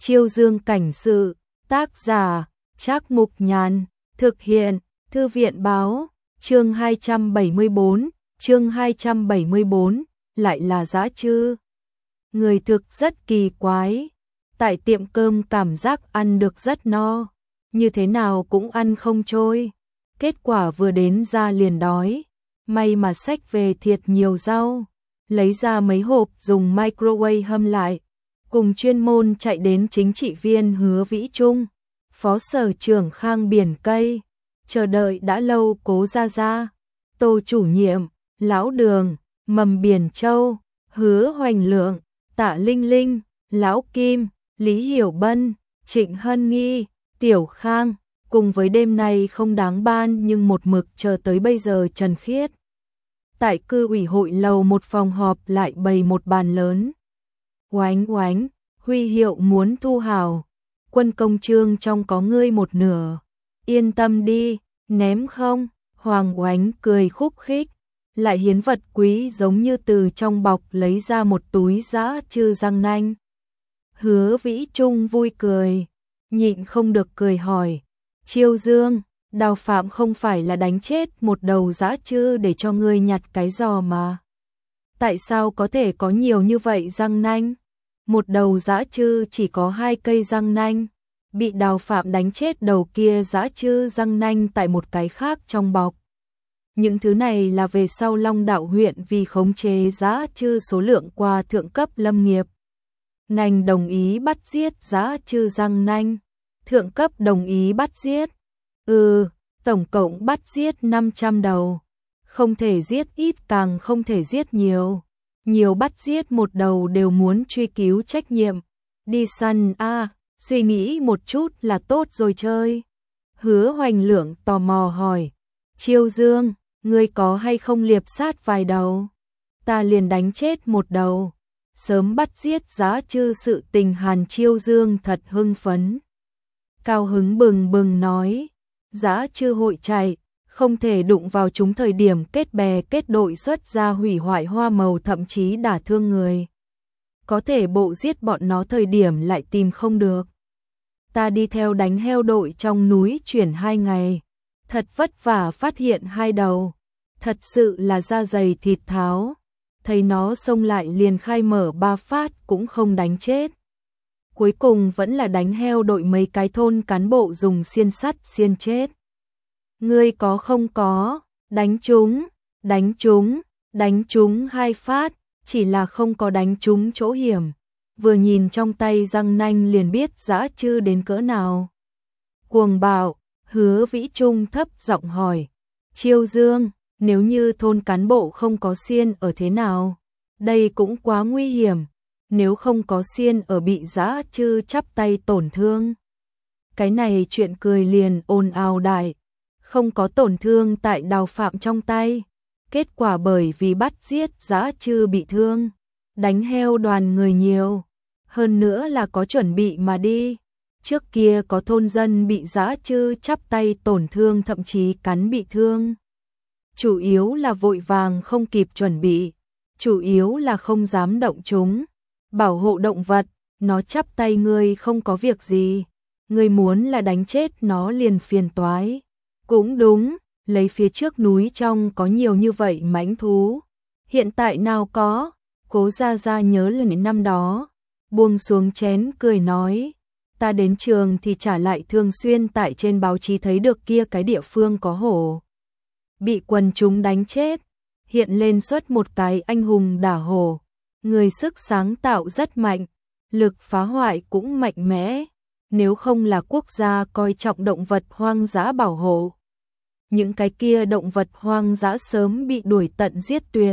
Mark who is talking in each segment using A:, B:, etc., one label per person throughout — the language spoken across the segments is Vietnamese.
A: Chiêu Dương cảnh sự, tác giả, Trác Mục Nhàn, thực hiện, Thư viện báo, chương 274, lại là dã chư. Người thực rất kỳ quái, tại tiệm cơm cảm giác ăn được rất no, như thế nào cũng ăn không trôi, kết quả vừa đến ra liền đói, may mà xách về thiệt nhiều rau, lấy ra mấy hộp dùng microwave hâm lại, cùng chuyên môn chạy đến chính trị viên Hứa Vĩ Trung, phó sở trưởng Khang Biển Cây, chờ đợi đã lâu Cố Gia Gia, Tô chủ nhiệm, Lão Đường, Mầm Biển Châu, Hứa Hoành Lượng, Tạ Linh Linh, Lão Kim, Lý Hiểu Bân, Trịnh Hân Nghi, Tiểu Khang, cùng với đêm nay không đáng ban nhưng một mực chờ tới bây giờ Trần Khiết. Tại cư ủy hội lầu một phòng họp lại bày một bàn lớn. Oánh oánh, huy hiệu muốn thu hào, quân công trương trong có ngươi một nửa. Yên tâm đi, ném không, Hoàng Oánh cười khúc khích, lại hiến vật quý giống như từ trong bọc lấy ra một túi dã chư răng nanh. Hứa Vĩ Trung vui cười, nhịn không được cười hỏi, Chiêu Dương, Đào Phạm không phải là đánh chết một đầu dã chư để cho ngươi nhặt cái giò mà. Tại sao có thể có nhiều như vậy răng nanh? Một đầu dã chư chỉ có 2 cây răng nanh, bị Đào Phạm đánh chết đầu kia dã chư răng nanh tại một cái khác trong bọc. Những thứ này là về sau Long Đạo huyện vì khống chế dã chư số lượng qua thượng cấp lâm nghiệp. Ngành đồng ý bắt giết dã chư răng nanh, thượng cấp đồng ý bắt giết. Tổng cộng bắt giết 500 đầu. Không thể giết ít càng không thể giết nhiều. Nhiều bắt giết một đầu đều muốn truy cứu trách nhiệm. Đi săn suy nghĩ một chút là tốt rồi chơi. Hứa Hoành Lượng tò mò hỏi, Chiêu Dương, ngươi có hay không liệp sát vài đầu? Ta liền đánh chết một đầu. Sớm bắt giết dã chư sự tình Hàn Chiêu Dương thật hưng phấn. Cao hứng bừng bừng nói, dã chư hội chạy, không thể đụng vào chúng thời điểm kết bè kết đội xuất ra hủy hoại hoa màu thậm chí đả thương người. Có thể bộ giết bọn nó thời điểm lại tìm không được. Ta đi theo đánh heo đội trong núi chuyển 2 ngày, thật vất vả phát hiện 2 đầu, thật sự là da dày thịt tháo. Thấy nó xông lại liền khai mở 3 phát cũng không đánh chết. Cuối cùng vẫn là đánh heo đội mấy cái thôn cán bộ dùng xiên sắt xiên chết. Ngươi có không có, đánh trúng 2 phát, chỉ là không có đánh trúng chỗ hiểm. Vừa nhìn trong tay răng nanh liền biết dã chư đến cỡ nào. Cuồng bạo, Hứa Vĩ Trung thấp giọng hỏi, Chiêu Dương, nếu như thôn cán bộ không có xiên ở thế nào? Đây cũng quá nguy hiểm, nếu không có xiên ở bị dã chư chắp tay tổn thương. Cái này chuyện cười liền ồn ào đại, không có tổn thương tại Đào Phạm trong tay. Kết quả bởi vì bắt giết dã chư bị thương, đánh heo đoàn người nhiều, hơn nữa là có chuẩn bị mà đi. Trước kia có thôn dân bị dã chư chắp tay tổn thương thậm chí cắn bị thương. Chủ yếu là vội vàng không kịp chuẩn bị, chủ yếu là không dám động chúng. Bảo hộ động vật, nó chắp tay ngươi không có việc gì, ngươi muốn là đánh chết nó liền phiền toái. Cũng đúng, lấy phía trước núi trong có nhiều như vậy mãnh thú, hiện tại nào có. Cố Gia Gia nhớ lần năm đó, buông xuống chén cười nói, ta đến trường thì trả lại thường xuyên tại trên báo chí thấy được kia cái địa phương có hổ bị quần chúng đánh chết, hiện lên xuất một cái anh hùng đả hổ, người sức sáng tạo rất mạnh, lực phá hoại cũng mạnh mẽ, nếu không là quốc gia coi trọng động vật hoang dã bảo hộ, những cái kia động vật hoang dã sớm bị đuổi tận giết tuyệt.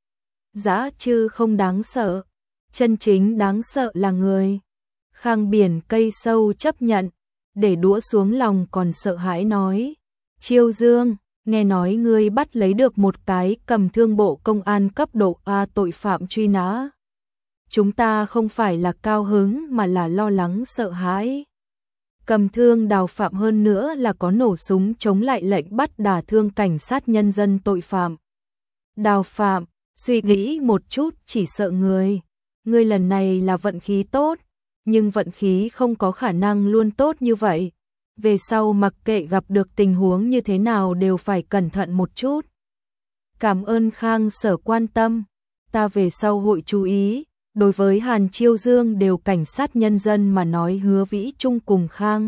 A: Dã chư không đáng sợ, chân chính đáng sợ là người. Khang Biển Cây sâu chấp nhận, để đũa xuống lòng còn sợ hãi nói, Chiêu Dương, nghe nói ngươi bắt lấy được một cái cầm thương bộ công an cấp độ A tội phạm truy nã. Chúng ta không phải là cao hứng mà là lo lắng sợ hãi. Cầm thương Đào Phạm hơn nữa là có nổ súng chống lại lệnh bắt đả thương cảnh sát nhân dân tội phạm. Đào Phạm, suy nghĩ một chút chỉ sợ người. Ngươi lần này là vận khí tốt, nhưng vận khí không có khả năng luôn tốt như vậy. Về sau mặc kệ gặp được tình huống như thế nào đều phải cẩn thận một chút. Cảm ơn Khang Sở quan tâm, ta về sau hội chú ý. Đối với Hàn Chiêu Dương đều cảnh sát nhân dân mà nói Hứa Vĩ Trung cùng Khang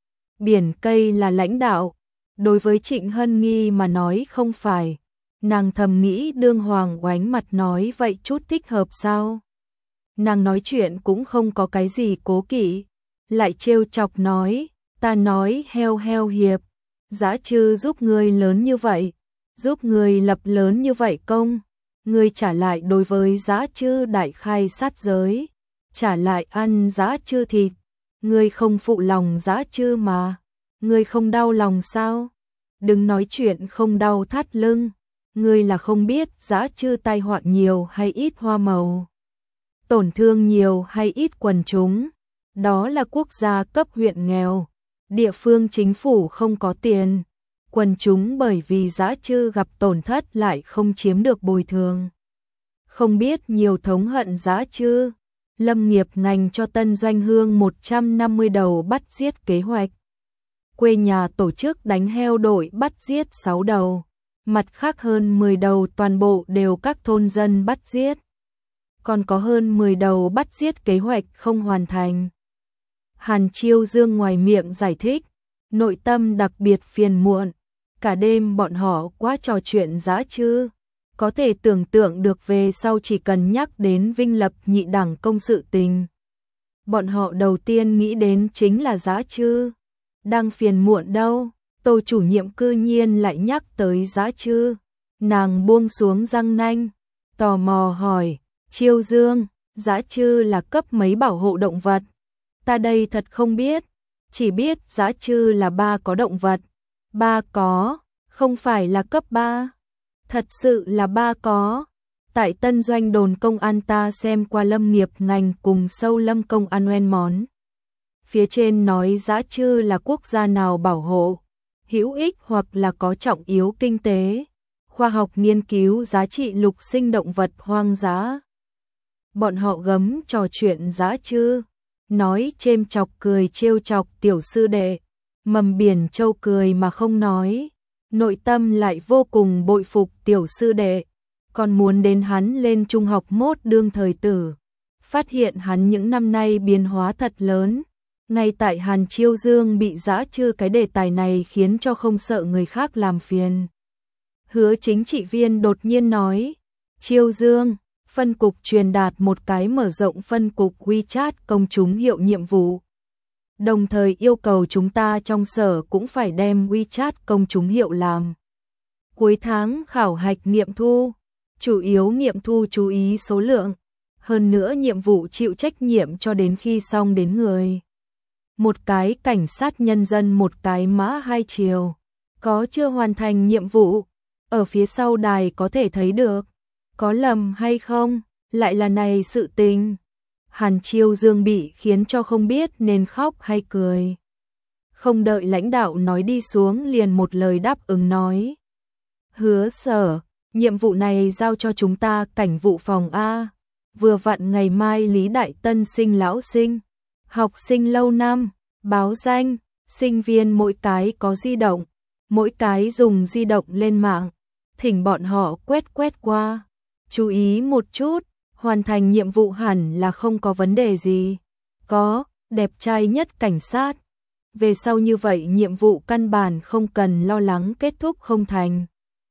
A: Biển Cây là lãnh đạo, đối với Trịnh Hân Nghi mà nói không phải. Nàng thầm nghĩ đương Hoàng Oánh mặt nói vậy chút thích hợp sao? Nàng nói chuyện cũng không có cái gì cố kỵ, lại trêu chọc nói, ta nói heo heo hiệp, Dã Trư giúp ngươi lớn như vậy, giúp ngươi lập lớn như vậy công, ngươi trả lại đối với Dã Trư đại khai sát giới, trả lại ăn Dã Trư thịt, ngươi không phụ lòng Dã Trư mà, ngươi không đau lòng sao? Đừng nói chuyện không đau thắt lưng, ngươi là không biết Dã Trư tai họa nhiều hay ít hoa màu, tổn thương nhiều hay ít quần chúng, đó là quốc gia cấp huyện nghèo, địa phương chính phủ không có tiền, quần chúng bởi vì Dã Trư gặp tổn thất lại không chiếm được bồi thường. Không biết nhiều thống hận Dã Trư, Lâm nghiệp ngành cho Tân Doanh Hương 150 đầu bắt giết kế hoạch. Quê nhà tổ chức đánh heo đội bắt giết 6 đầu, mặt khác hơn 10 đầu toàn bộ đều các thôn dân bắt giết. Còn có hơn 10 đầu bắt giết kế hoạch không hoàn thành. Hàn Chiêu Dương ngoài miệng giải thích, nội tâm đặc biệt phiền muộn, cả đêm bọn họ quá trò chuyện Dã Trư, có thể tưởng tượng được về sau chỉ cần nhắc đến Vinh Lập nhị đẳng công sự tình. Bọn họ đầu tiên nghĩ đến chính là Dã Trư, đang phiền muộn đâu, Tô chủ nhiệm cư nhiên lại nhắc tới Dã Trư, nàng buông xuống răng nanh, tò mò hỏi, Chiêu Dương, Dã Trư là cấp mấy bảo hộ động vật? Ta đây thật không biết, chỉ biết Dã Trư là 3 có động vật. 3 có, không phải là cấp 3. Thật sự là 3 có. Tại Tân Doanh đồn công an ta xem qua lâm nghiệp ngành cùng sâu lâm công an oen món. Phía trên nói Dã Trư là quốc gia nào bảo hộ, hữu ích hoặc là có trọng yếu kinh tế, khoa học nghiên cứu giá trị lục sinh động vật hoang dã. Bọn họ gấm trò chuyện Dã Trư, nói chêm chọc cười trêu chọc tiểu sư đệ, Mầm Biển Châu cười mà không nói, nội tâm lại vô cùng bội phục tiểu sư đệ, còn muốn đến hắn lên trung học mốt đương thời tử, phát hiện hắn những năm nay biến hóa thật lớn. Ngay tại Hàn Chiêu Dương bị Dã Trư cái đề tài này khiến cho không sợ người khác làm phiền. Hứa chính trị viên đột nhiên nói, Chiêu Dương, phân cục truyền đạt một cái mở rộng phân cục WeChat công chúng hiệu nhiệm vụ. Đồng thời yêu cầu chúng ta trong sở cũng phải đem WeChat công chúng hiệu làm. Cuối tháng khảo hạch nghiệm thu, chủ yếu nghiệm thu chú ý số lượng, hơn nữa nhiệm vụ chịu trách nhiệm cho đến khi xong đến người. Một cái cảnh sát nhân dân một cái mã hai chiều, có chưa hoàn thành nhiệm vụ, ở phía sau đài có thể thấy được, có lầm hay không, lại là này sự tình. Hàn Chiêu Dương bị khiến cho không biết nên khóc hay cười. Không đợi lãnh đạo nói đi xuống liền một lời đáp ứng nói. Hứa Sở, nhiệm vụ này giao cho chúng ta cảnh vụ phòng A. Vừa vặn ngày mai Lý Đại Tân sinh lão sinh, học sinh lâu năm, báo danh, sinh viên mỗi cái có di động, mỗi cái dùng di động lên mạng, thỉnh bọn họ quét qua. Chú ý một chút, hoàn thành nhiệm vụ hẳn là không có vấn đề gì. Có, đẹp trai nhất cảnh sát. Về sau như vậy nhiệm vụ căn bản không cần lo lắng kết thúc không thành.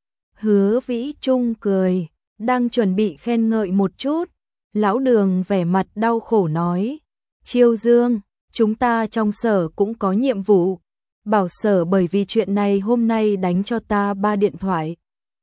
A: Hứa Vĩ Trung cười, đang chuẩn bị khen ngợi một chút. Lão Đường vẻ mặt đau khổ nói, Chiêu Dương, chúng ta trong sở cũng có nhiệm vụ. Bảo sở bởi vì chuyện này hôm nay đánh cho ta 3 điện thoại.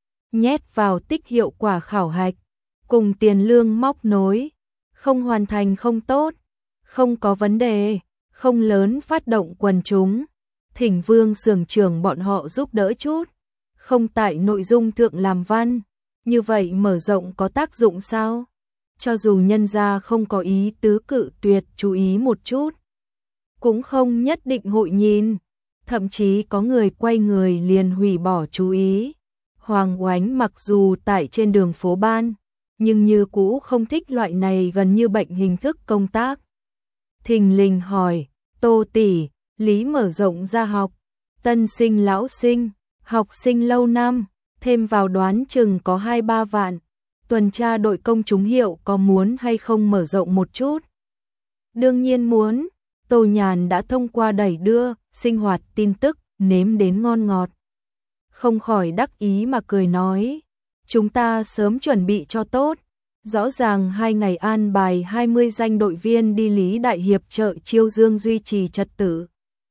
A: Nhét vào tích hiệu quả khảo hạch, cùng tiền lương móc nối, không hoàn thành không tốt, không có vấn đề, không lớn phát động quần chúng, thỉnh Vương xưởng trưởng bọn họ giúp đỡ chút, không tại nội dung thượng làm văn, như vậy mở rộng có tác dụng sao? Cho dù nhân gia không có ý tứ cự tuyệt chú ý một chút, cũng không nhất định hội nhìn, thậm chí có người quay người liền hủy bỏ chú ý. Hoàng Oánh mặc dù tại trên đường phố ban, nhưng như cũ không thích loại này gần như bệnh hình thức công tác. thình lình hỏi, Tô tỷ, Lý mở rộng ra học, tân sinh lão sinh, học sinh lâu năm, thêm vào đoán chừng có 2-3 vạn. Tuần tra đội công chúng hiệu có muốn hay không mở rộng một chút? Đương nhiên muốn, Tô Nhàn đã thông qua đẩy đưa, sinh hoạt tin tức, nếm đến ngon ngọt. Không khỏi đắc ý mà cười nói, chúng ta sớm chuẩn bị cho tốt. Rõ ràng 2 ngày an bài 20 danh đội viên đi Lý Đại Hiệp chợ Chiêu Dương duy trì trật tự.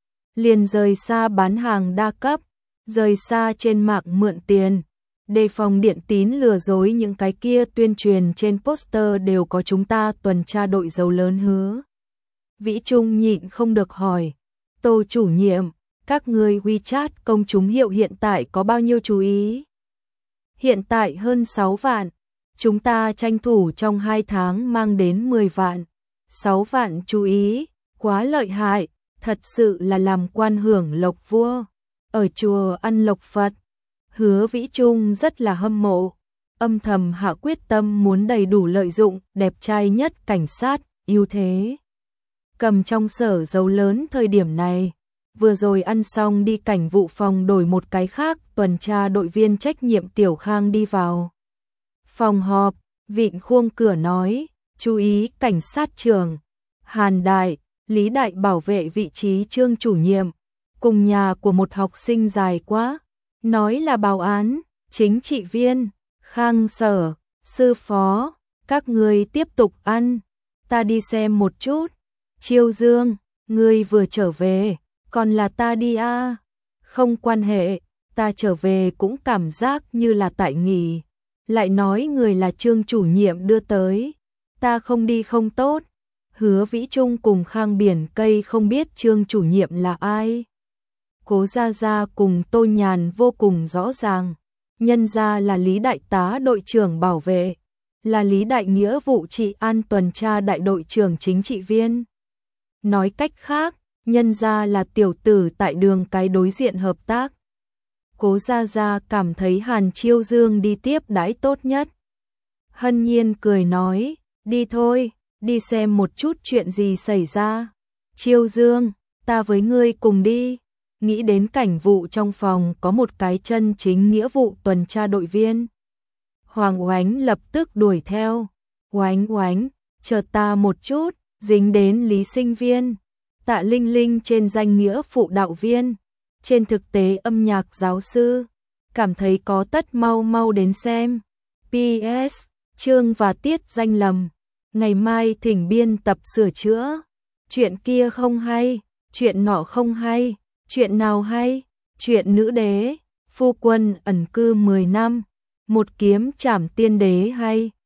A: Liền rời xa bán hàng đa cấp, rời xa trên mạng mượn tiền, đề phòng điện tín lừa dối, những cái kia tuyên truyền trên poster đều có chúng ta tuần tra đội dấu lớn hứa. Vĩ Trung nhịn không được hỏi, Tô chủ nhiệm, các người WeChat công chúng hiệu hiện tại có bao nhiêu chú ý? Hiện tại hơn 6 vạn, chúng ta tranh thủ trong 2 tháng mang đến 10 vạn. 6 vạn chú ý, quá lợi hại, thật sự là làm quan hưởng lộc vua, ở chùa ăn lộc Phật. Hứa Vĩ Trung rất là hâm mộ, âm thầm hạ quyết tâm muốn đầy đủ lợi dụng đẹp trai nhất cảnh sát, ưu thế. Cầm trong sở dấu lớn thời điểm này, vừa rồi ăn xong đi cảnh vụ phòng đổi một cái khác, tuần tra đội viên trách nhiệm Tiểu Khang đi vào phòng họp, vịn khuôn cửa nói, chú ý cảnh sát trưởng, Hàn Đại, Lý Đại bảo vệ vị trí Trương chủ nhiệm, cùng nhà của một học sinh dài quá, nói là báo án, chính trị viên, Khang Sở, sư phó, các người tiếp tục ăn, ta đi xem một chút. Chiêu Dương, ngươi vừa trở về, còn là ta đi à? Không quan hệ, ta trở về cũng cảm giác như là tại nghỉ. Lại nói người là Trương chủ nhiệm đưa tới, ta không đi không tốt. Hứa Vĩ Trung cùng Khang Biển Cây không biết Trương chủ nhiệm là ai. Cố Gia Gia cùng Tô Nhàn vô cùng rõ ràng, nhân ra là Lý Đại tá đội trưởng bảo vệ, là Lý Đại nghĩa vụ trị an tuần tra đại đội trưởng chính trị viên. Nói cách khác, nhân ra là tiểu tử tại đường cái đối diện hợp tác. Cố Gia Gia cảm thấy Hàn Chiêu Dương đi tiếp đãi tốt nhất. Hân Nhiên cười nói, đi thôi, đi xem một chút chuyện gì xảy ra. Chiêu Dương, ta với ngươi cùng đi. Nghĩ đến cảnh vụ trong phòng có một cái chân chính nghĩa vụ tuần tra đội viên. Hoàng Oánh lập tức đuổi theo. Oánh Oánh, chờ ta một chút, dính đến Lý sinh viên. Tạ Linh Linh trên danh nghĩa phụ đạo viên, trên thực tế âm nhạc giáo sư, cảm thấy có tất mau mau đến xem. PS, chương và tiết danh lầm, ngày mai thỉnh biên tập sửa chữa. Chuyện kia không hay, chuyện nọ không hay, chuyện nào hay? Chuyện nữ đế, phu quân ẩn cư 10 năm, một kiếm trảm tiên đế hay?